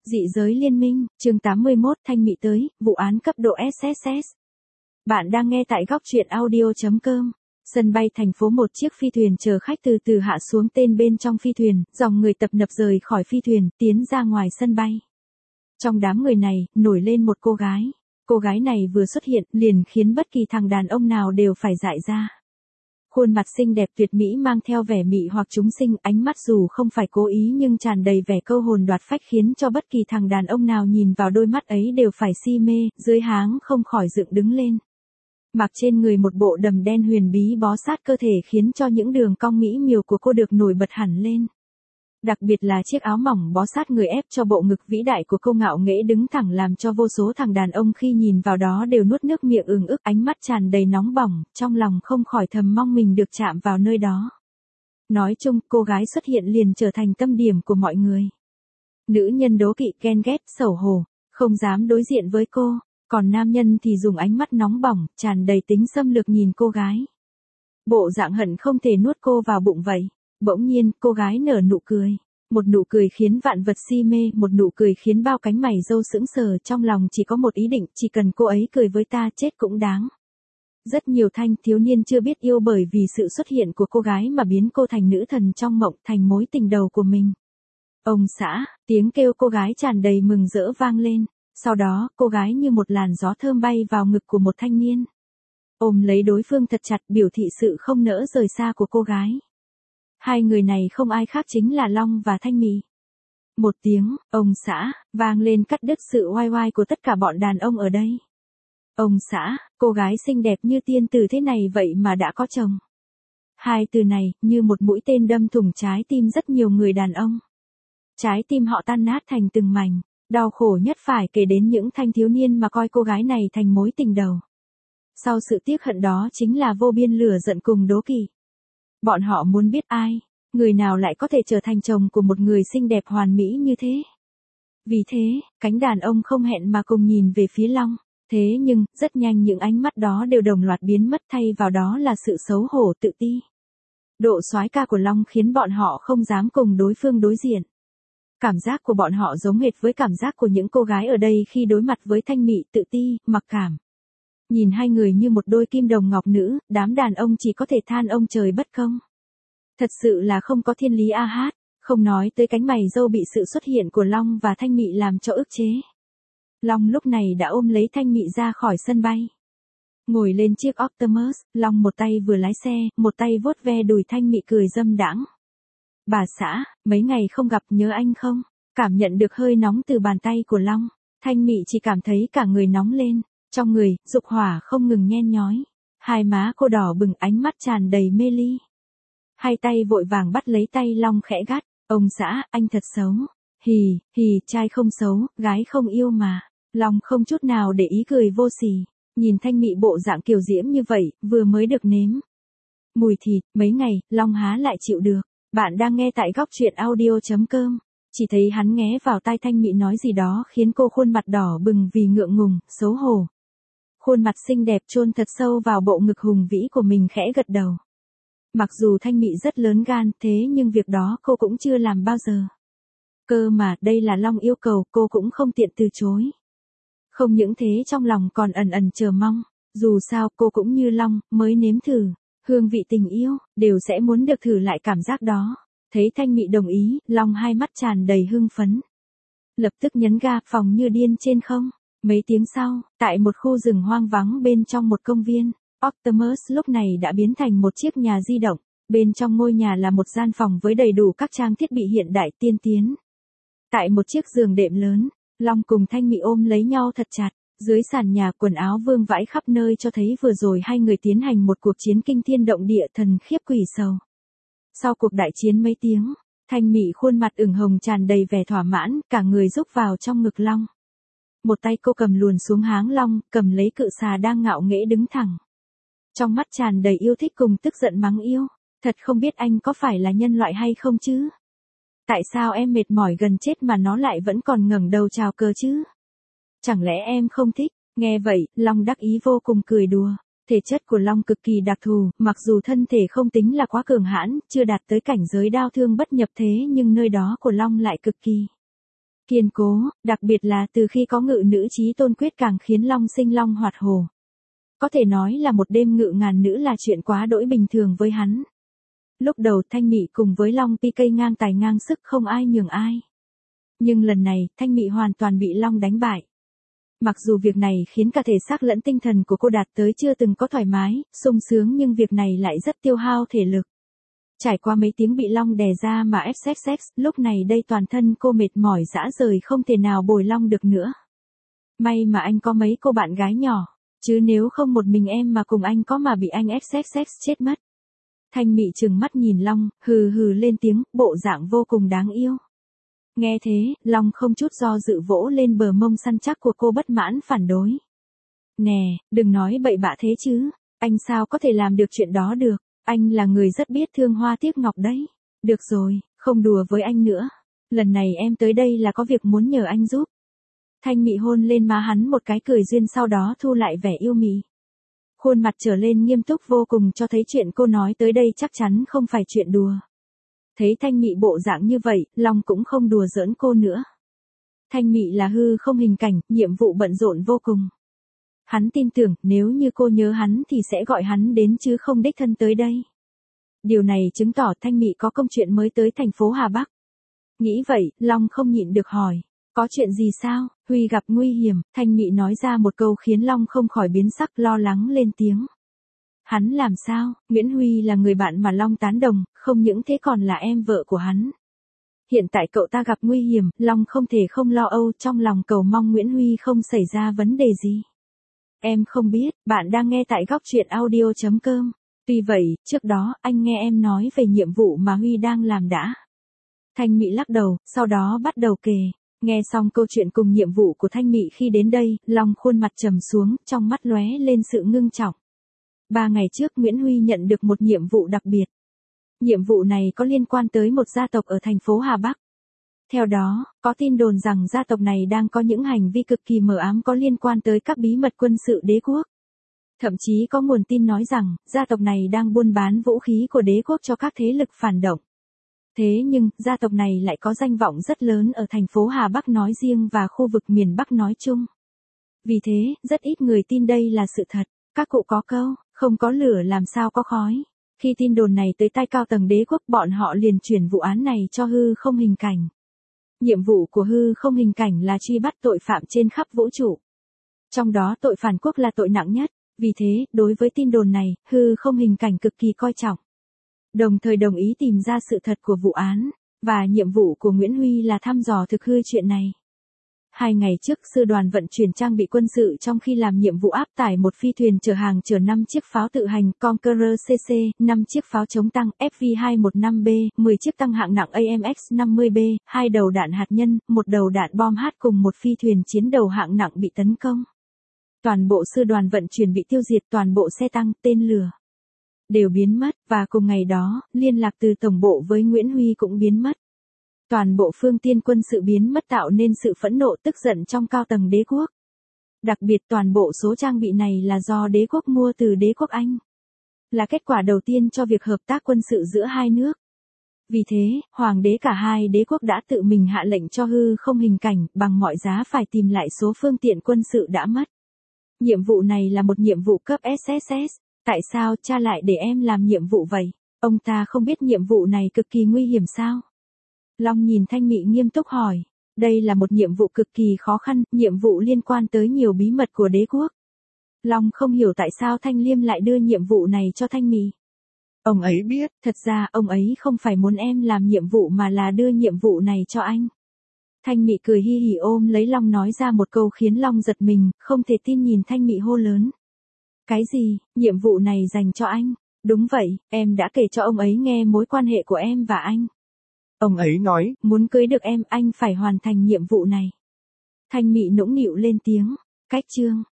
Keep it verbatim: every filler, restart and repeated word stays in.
Dị giới liên minh, chương tám mươi mốt Thanh Mị tới, vụ án cấp độ ét ét ét. Bạn đang nghe tại góc truyện audio chấm com. Sân bay thành phố, một chiếc phi thuyền chờ khách từ từ hạ xuống, tên bên trong phi thuyền, dòng người tập nập rời khỏi phi thuyền, tiến ra ngoài sân bay. Trong đám người này, nổi lên một cô gái. Cô gái này vừa xuất hiện, liền khiến bất kỳ thằng đàn ông nào đều phải dại ra. Khuôn mặt xinh đẹp tuyệt mỹ mang theo vẻ mị hoặc chúng sinh, ánh mắt dù không phải cố ý nhưng tràn đầy vẻ câu hồn đoạt phách, khiến cho bất kỳ thằng đàn ông nào nhìn vào đôi mắt ấy đều phải si mê, dưới háng không khỏi dựng đứng lên. Mặc trên người một bộ đầm đen huyền bí bó sát cơ thể, khiến cho những đường cong mỹ miều của cô được nổi bật hẳn lên. Đặc biệt là chiếc áo mỏng bó sát người ép cho bộ ngực vĩ đại của cô ngạo nghễ đứng thẳng, làm cho vô số thằng đàn ông khi nhìn vào đó đều nuốt nước miệng ừng ức, ánh mắt tràn đầy nóng bỏng, trong lòng không khỏi thầm mong mình được chạm vào nơi đó. Nói chung, cô gái xuất hiện liền trở thành tâm điểm của mọi người. Nữ nhân đố kỵ, ghen ghét, xấu hổ, không dám đối diện với cô, còn nam nhân thì dùng ánh mắt nóng bỏng, tràn đầy tính xâm lược nhìn cô gái. Bộ dạng hận không thể nuốt cô vào bụng vậy. Bỗng nhiên, cô gái nở nụ cười. Một nụ cười khiến vạn vật si mê, một nụ cười khiến bao cánh mày râu sững sờ, trong lòng chỉ có một ý định, chỉ cần cô ấy cười với ta chết cũng đáng. Rất nhiều thanh thiếu niên chưa biết yêu bởi vì sự xuất hiện của cô gái mà biến cô thành nữ thần trong mộng, thành mối tình đầu của mình. Ông xã, tiếng kêu cô gái tràn đầy mừng rỡ vang lên. Sau đó, cô gái như một làn gió thơm bay vào ngực của một thanh niên. Ôm lấy đối phương thật chặt, biểu thị sự không nỡ rời xa của cô gái. Hai người này không ai khác chính là Long và Thanh Mị. Một tiếng, ông xã, vang lên cắt đứt sự oai oai của tất cả bọn đàn ông ở đây. Ông xã, cô gái xinh đẹp như tiên tử thế này vậy mà đã có chồng. Hai từ này, như một mũi tên đâm thủng trái tim rất nhiều người đàn ông. Trái tim họ tan nát thành từng mảnh, đau khổ nhất phải kể đến những thanh thiếu niên mà coi cô gái này thành mối tình đầu. Sau sự tiếc hận đó chính là vô biên lửa giận cùng đố kỵ. Bọn họ muốn biết ai, người nào lại có thể trở thành chồng của một người xinh đẹp hoàn mỹ như thế. Vì thế, cánh đàn ông không hẹn mà cùng nhìn về phía Long. Thế nhưng, rất nhanh những ánh mắt đó đều đồng loạt biến mất, thay vào đó là sự xấu hổ tự ti. Độ soái ca của Long khiến bọn họ không dám cùng đối phương đối diện. Cảm giác của bọn họ giống hệt với cảm giác của những cô gái ở đây khi đối mặt với Thanh Mị, tự ti, mặc cảm. Nhìn hai người như một đôi kim đồng ngọc nữ, đám đàn ông chỉ có thể than ông trời bất công. Thật sự là không có thiên lý a hát, không nói tới cánh mày râu bị sự xuất hiện của Long và Thanh Mị làm cho ức chế. Long lúc này đã ôm lấy Thanh Mị ra khỏi sân bay. Ngồi lên chiếc Optimus, Long một tay vừa lái xe, một tay vuốt ve đùi Thanh Mị cười dâm đãng. Bà xã, mấy ngày không gặp nhớ anh không? Cảm nhận được hơi nóng từ bàn tay của Long, Thanh Mị chỉ cảm thấy cả người nóng lên. Trong người, dục hỏa không ngừng nhen nhói. Hai má cô đỏ bừng, ánh mắt tràn đầy mê ly. Hai tay vội vàng bắt lấy tay Long khẽ gắt. Ông xã, anh thật xấu. Hì, hì, trai không xấu, gái không yêu mà. Long không chút nào để ý cười vô sỉ. Nhìn Thanh Mị bộ dạng kiều diễm như vậy, vừa mới được nếm mùi thịt, mấy ngày, Long há lại chịu được. Bạn đang nghe tại góc truyện audio chấm com. Chỉ thấy hắn nghé vào tai Thanh Mị nói gì đó khiến cô khuôn mặt đỏ bừng vì ngượng ngùng, xấu hổ. Khuôn mặt xinh đẹp chôn thật sâu vào bộ ngực hùng vĩ của mình, khẽ gật đầu. Mặc dù Thanh Mị rất lớn gan, thế nhưng việc đó cô cũng chưa làm bao giờ. Cơ mà, đây là Long yêu cầu, cô cũng không tiện từ chối. Không những thế, trong lòng còn ẩn ẩn chờ mong. Dù sao, cô cũng như Long, mới nếm thử hương vị tình yêu, đều sẽ muốn được thử lại cảm giác đó. Thấy Thanh Mị đồng ý, Long hai mắt tràn đầy hưng phấn. Lập tức nhấn ga, phòng như điên trên không. Mấy tiếng sau, tại một khu rừng hoang vắng bên trong một công viên, Optimus lúc này đã biến thành một chiếc nhà di động. Bên trong ngôi nhà là một gian phòng với đầy đủ các trang thiết bị hiện đại tiên tiến. Tại một chiếc giường đệm lớn, Long cùng Thanh Mị ôm lấy nhau thật chặt. Dưới sàn nhà, quần áo vương vãi khắp nơi cho thấy vừa rồi hai người tiến hành một cuộc chiến kinh thiên động địa, thần khiếp quỷ sầu. Sau cuộc đại chiến mấy tiếng, Thanh Mị khuôn mặt ửng hồng tràn đầy vẻ thỏa mãn, cả người rúc vào trong ngực Long. Một tay cô cầm luồn xuống háng Long, cầm lấy cự xà đang ngạo nghễ đứng thẳng. Trong mắt tràn đầy yêu thích cùng tức giận mắng yêu. Thật không biết anh có phải là nhân loại hay không chứ? Tại sao em mệt mỏi gần chết mà nó lại vẫn còn ngẩng đầu chào cờ chứ? Chẳng lẽ em không thích? Nghe vậy, Long đắc ý vô cùng cười đùa. Thể chất của Long cực kỳ đặc thù, mặc dù thân thể không tính là quá cường hãn, chưa đạt tới cảnh giới đao thương bất nhập, thế nhưng nơi đó của Long lại cực kỳ kiên cố, đặc biệt là từ khi có ngự nữ chí tôn quyết càng khiến Long sinh long hoạt hồ. Có thể nói là một đêm ngự ngàn nữ là chuyện quá đỗi bình thường với hắn. Lúc đầu Thanh Mị cùng với Long pê ca ngang tài ngang sức không ai nhường ai. Nhưng lần này, Thanh Mị hoàn toàn bị Long đánh bại. Mặc dù việc này khiến cả thể xác lẫn tinh thần của cô đạt tới chưa từng có thoải mái, sung sướng nhưng việc này lại rất tiêu hao thể lực. Trải qua mấy tiếng bị Long đè ra mà ép sex sex, lúc này đây toàn thân cô mệt mỏi rã rời không thể nào bồi Long được nữa. May mà anh có mấy cô bạn gái nhỏ, chứ nếu không một mình em mà cùng anh có mà bị anh ép sex sex chết mất. Thanh Mị trừng mắt nhìn Long, hừ hừ lên tiếng, bộ dạng vô cùng đáng yêu. Nghe thế, Long không chút do dự vỗ lên bờ mông săn chắc của cô bất mãn phản đối. Nè, đừng nói bậy bạ thế chứ, anh sao có thể làm được chuyện đó được, anh là người rất biết thương hoa tiếc ngọc đấy. Được rồi, không đùa với anh nữa, lần này em tới đây là có việc muốn nhờ anh giúp. Thanh Mị hôn lên má hắn một cái cười duyên sau đó thu lại vẻ yêu mị. Khuôn mặt trở lên nghiêm túc vô cùng cho thấy chuyện cô nói tới đây chắc chắn không phải chuyện đùa. Thấy Thanh Mị bộ dạng như vậy, Long cũng không đùa giỡn cô nữa. Thanh Mị là hư không hình cảnh, nhiệm vụ bận rộn vô cùng. Hắn tin tưởng nếu như cô nhớ hắn thì sẽ gọi hắn đến chứ không đích thân tới đây. Điều này chứng tỏ Thanh Mị có công chuyện mới tới thành phố Hà Bắc. Nghĩ vậy, Long không nhịn được hỏi. Có chuyện gì sao? Huy gặp nguy hiểm, Thanh Mị nói ra một câu khiến Long không khỏi biến sắc lo lắng lên tiếng. Hắn làm sao? Nguyễn Huy là người bạn mà Long tán đồng, không những thế còn là em vợ của hắn. Hiện tại cậu ta gặp nguy hiểm, Long không thể không lo âu, trong lòng cầu mong Nguyễn Huy không xảy ra vấn đề gì. Em không biết, bạn đang nghe tại góc truyện audio chấm com. Tuy vậy, trước đó, anh nghe em nói về nhiệm vụ mà Huy đang làm đã. Thanh Mị lắc đầu, sau đó bắt đầu kể. Nghe xong câu chuyện cùng nhiệm vụ của Thanh Mị khi đến đây, Long khuôn mặt trầm xuống, trong mắt lóe lên sự ngưng trọng. Ba ngày trước Nguyễn Huy nhận được một nhiệm vụ đặc biệt. Nhiệm vụ này có liên quan tới một gia tộc ở thành phố Hà Bắc. Theo đó, có tin đồn rằng gia tộc này đang có những hành vi cực kỳ mờ ám có liên quan tới các bí mật quân sự đế quốc. Thậm chí có nguồn tin nói rằng, gia tộc này đang buôn bán vũ khí của đế quốc cho các thế lực phản động. Thế nhưng, gia tộc này lại có danh vọng rất lớn ở thành phố Hà Bắc nói riêng và khu vực miền Bắc nói chung. Vì thế, rất ít người tin đây là sự thật. Các cụ có câu, không có lửa làm sao có khói. Khi tin đồn này tới tai cao tầng đế quốc, bọn họ liền chuyển vụ án này cho hư không hình cảnh. Nhiệm vụ của hư không hình cảnh là truy bắt tội phạm trên khắp vũ trụ. Trong đó tội phản quốc là tội nặng nhất. Vì thế, đối với tin đồn này, hư không hình cảnh cực kỳ coi trọng. Đồng thời đồng ý tìm ra sự thật của vụ án, và nhiệm vụ của Nguyễn Huy là thăm dò thực hư chuyện này. Hai ngày trước, sư đoàn vận chuyển trang bị quân sự trong khi làm nhiệm vụ áp tải một phi thuyền chở hàng chở năm chiếc pháo tự hành Conqueror xê xê, năm chiếc pháo chống tăng F V hai một năm B, mười chiếc tăng hạng nặng A M X năm mươi B, hai đầu đạn hạt nhân, một đầu đạn bom H cùng một phi thuyền chiến đấu hạng nặng bị tấn công. Toàn bộ sư đoàn vận chuyển bị tiêu diệt, toàn bộ xe tăng, tên lửa đều biến mất, và cùng ngày đó, liên lạc từ tổng bộ với Nguyễn Huy cũng biến mất. Toàn bộ phương tiện quân sự biến mất tạo nên sự phẫn nộ tức giận trong cao tầng đế quốc. Đặc biệt toàn bộ số trang bị này là do đế quốc mua từ đế quốc Anh. Là kết quả đầu tiên cho việc hợp tác quân sự giữa hai nước. Vì thế, hoàng đế cả hai đế quốc đã tự mình hạ lệnh cho hư không hình cảnh bằng mọi giá phải tìm lại số phương tiện quân sự đã mất. Nhiệm vụ này là một nhiệm vụ cấp S S S. Tại sao cha lại để em làm nhiệm vụ vậy? Ông ta không biết nhiệm vụ này cực kỳ nguy hiểm sao? Long nhìn Thanh Mị nghiêm túc hỏi. Đây là một nhiệm vụ cực kỳ khó khăn, nhiệm vụ liên quan tới nhiều bí mật của đế quốc. Long không hiểu tại sao Thanh Liêm lại đưa nhiệm vụ này cho Thanh Mị. Ông ấy biết, thật ra ông ấy không phải muốn em làm nhiệm vụ mà là đưa nhiệm vụ này cho anh. Thanh Mị cười hi hỉ ôm lấy Long nói ra một câu khiến Long giật mình, không thể tin nhìn Thanh Mị hô lớn. Cái gì, nhiệm vụ này dành cho anh? Đúng vậy, em đã kể cho ông ấy nghe mối quan hệ của em và anh. Ông ấy nói, muốn cưới được em, anh phải hoàn thành nhiệm vụ này. Thanh Mị nũng nịu lên tiếng. Cách chương.